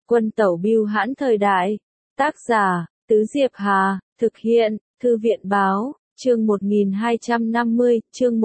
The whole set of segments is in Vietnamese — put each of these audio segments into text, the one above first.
Quân tẩu bưu hãn thời đại. Tác giả, Tứ Diệp Hà, thực hiện, Thư viện báo, chương 1250, chương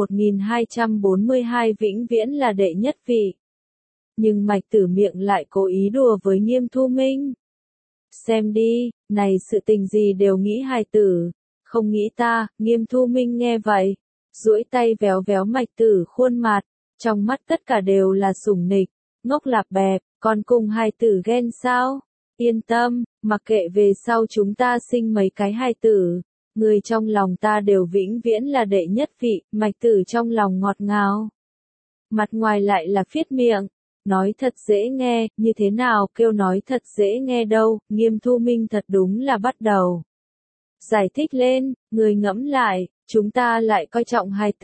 1242 vĩnh viễn là đệ nhất vị. Nhưng Mạch Tử miệng lại cố ý đùa với Nghiêm Thu Minh. Xem đi, này sự tình gì đều nghĩ hài tử, không nghĩ ta. Nghiêm Thu Minh nghe vậy, duỗi tay véo véo Mạch Tử khuôn mặt, trong mắt tất cả đều là sủng nịch. Ngốc lạp bẹp, con cùng hài tử ghen sao? Yên tâm, mặc kệ về sau chúng ta sinh mấy cái hài tử, người trong lòng ta đều vĩnh viễn là đệ nhất vị. Mạch Tử trong lòng ngọt ngào, mặt ngoài lại là phiết miệng, nói thật dễ nghe. Như thế nào kêu nói thật dễ nghe đâu? Nghiêm Thu Minh thật đúng là bắt đầu giải thích lên. Người ngẫm lại, chúng ta lại coi trọng hài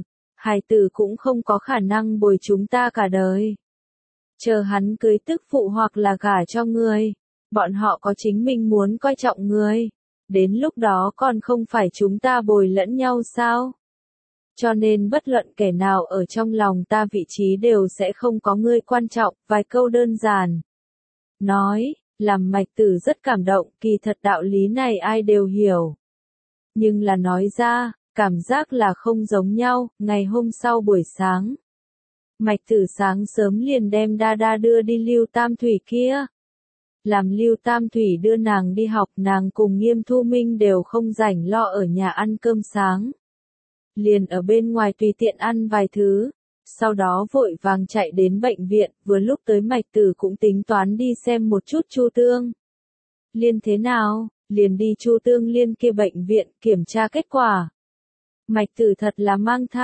tử cũng không có khả năng bồi chúng ta cả đời. Chờ hắn cưới tức phụ hoặc là gả cho người, bọn họ có chính mình muốn coi trọng người, đến lúc đó còn không phải chúng ta bồi lẫn nhau sao? Cho nên bất luận kẻ nào ở trong lòng ta vị trí đều sẽ không có ngươi quan trọng. Vài câu đơn giản nói, làm Mạch Tử rất cảm động. Kỳ thật đạo lý này ai đều hiểu, nhưng là nói ra, cảm giác là không giống nhau. Ngày hôm sau buổi sáng, Mạch Tử sáng sớm liền đem Đa Đa đưa đi Lưu Tam Thủy kia. Làm Lưu Tam Thủy đưa nàng đi học, nàng cùng Nghiêm Thu Minh đều không rảnh lo ở nhà ăn cơm sáng. Liền ở bên ngoài tùy tiện ăn vài thứ, sau đó vội vàng chạy đến bệnh viện. Vừa lúc tới Mạch Tử cũng tính toán đi xem một chút Chu Tương Liên thế nào, liền đi Chu Tương Liên kia bệnh viện kiểm tra kết quả. Mạch Tử thật là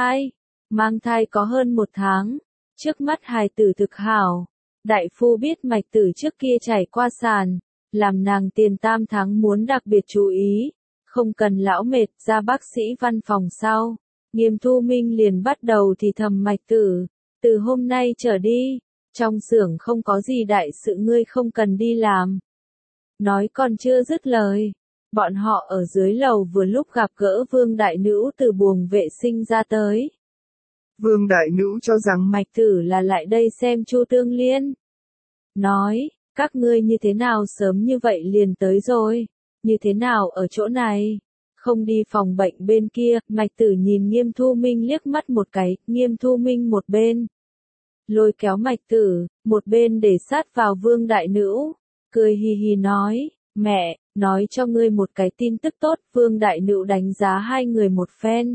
mang thai có hơn 1 tháng, trước mắt hài tử thực hảo. Đại phu biết Mạch Tử trước kia trải qua sàn, làm nàng tiền tam tháng muốn đặc biệt chú ý, không cần lão mệt. Ra bác sĩ văn phòng sau, Nghiêm Thu Minh liền bắt đầu thì thầm Mạch Tử, từ hôm nay trở đi, trong xưởng không có gì đại sự ngươi không cần đi làm. Nói còn chưa dứt lời, bọn họ ở dưới lầu vừa lúc gặp gỡ Vương Đại Nữ từ buồng vệ sinh ra tới. Vương Đại Nữ cho rằng Mạch Tử là lại đây xem Chu Tương Liên. Nói, các ngươi như thế nào sớm như vậy liền tới rồi, như thế nào ở chỗ này, không đi phòng bệnh bên kia. Mạch Tử nhìn Nghiêm Thu Minh liếc mắt một cái. Nghiêm Thu Minh một bên lôi kéo Mạch Tử, một bên để sát vào Vương Đại Nữ, cười hì hì nói, mẹ, nói cho ngươi một cái tin tức tốt. Vương Đại Nữ đánh giá hai người một phen,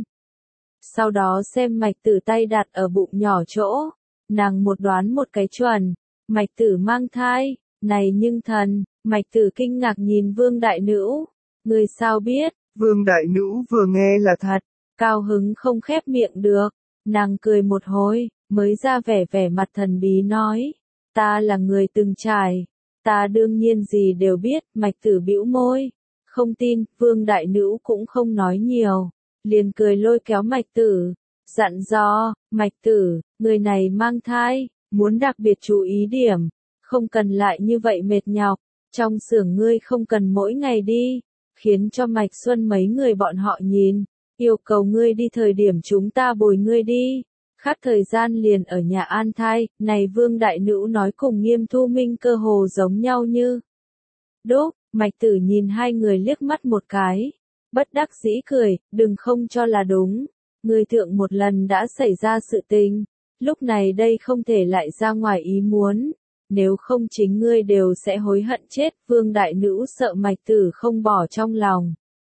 sau đó xem Mạch Tử tay đặt ở bụng nhỏ chỗ, nàng một đoán một cái chuẩn, Mạch Tử mang thai. Này nhưng thần. Mạch Tử kinh ngạc nhìn Vương Đại Nữ, người sao biết? Vương Đại Nữ vừa nghe là thật, cao hứng không khép miệng được, nàng cười một hồi, mới ra vẻ mặt thần bí nói, ta là người từng trải, ta đương nhiên gì đều biết. Mạch Tử bĩu môi, không tin. Vương Đại Nữ cũng không nói nhiều, liền cười lôi kéo Mạch Tử, dặn dò, Mạch Tử, người này mang thai, muốn đặc biệt chú ý điểm, không cần lại như vậy mệt nhọc, trong xưởng ngươi không cần mỗi ngày đi, khiến cho Mạch Xuân mấy người bọn họ nhìn, yêu cầu ngươi đi thời điểm chúng ta bồi ngươi đi, khác thời gian liền ở nhà an thai. Này Vương Đại Nữ nói cùng Nghiêm Thu Minh cơ hồ giống nhau như đúc. Mạch Tử nhìn hai người liếc mắt một cái, bất đắc dĩ cười, đừng không cho là đúng, người thượng một lần đã xảy ra sự tình, lúc này đây không thể lại ra ngoài ý muốn, nếu không chính ngươi đều sẽ hối hận chết. Vương Đại Nữ sợ Mạch Tử không bỏ trong lòng,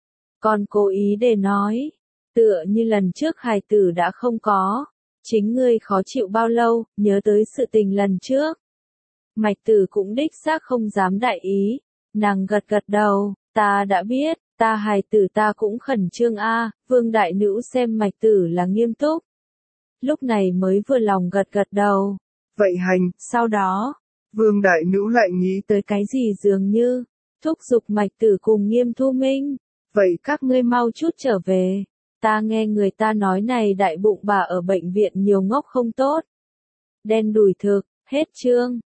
còn cố ý để nói, tựa như lần trước hài tử đã không có, chính ngươi khó chịu bao lâu, nhớ tới sự tình lần trước. Mạch Tử cũng đích xác không dám đại ý, nàng gật gật đầu, ta đã biết, ta hài tử ta cũng khẩn trương a. Vương Đại Nữ xem Mạch Tử là nghiêm túc, lúc này mới vừa lòng gật gật đầu. Vậy hành. Sau đó, Vương Đại Nữ lại nghĩ tới cái gì dường như thúc giục Mạch Tử cùng Nghiêm Thu Minh, vậy các ngươi mau chút trở về, ta nghe người ta nói này đại bụng bà ở bệnh viện nhiều ngốc không tốt. Đen đủi thực. Hết chương.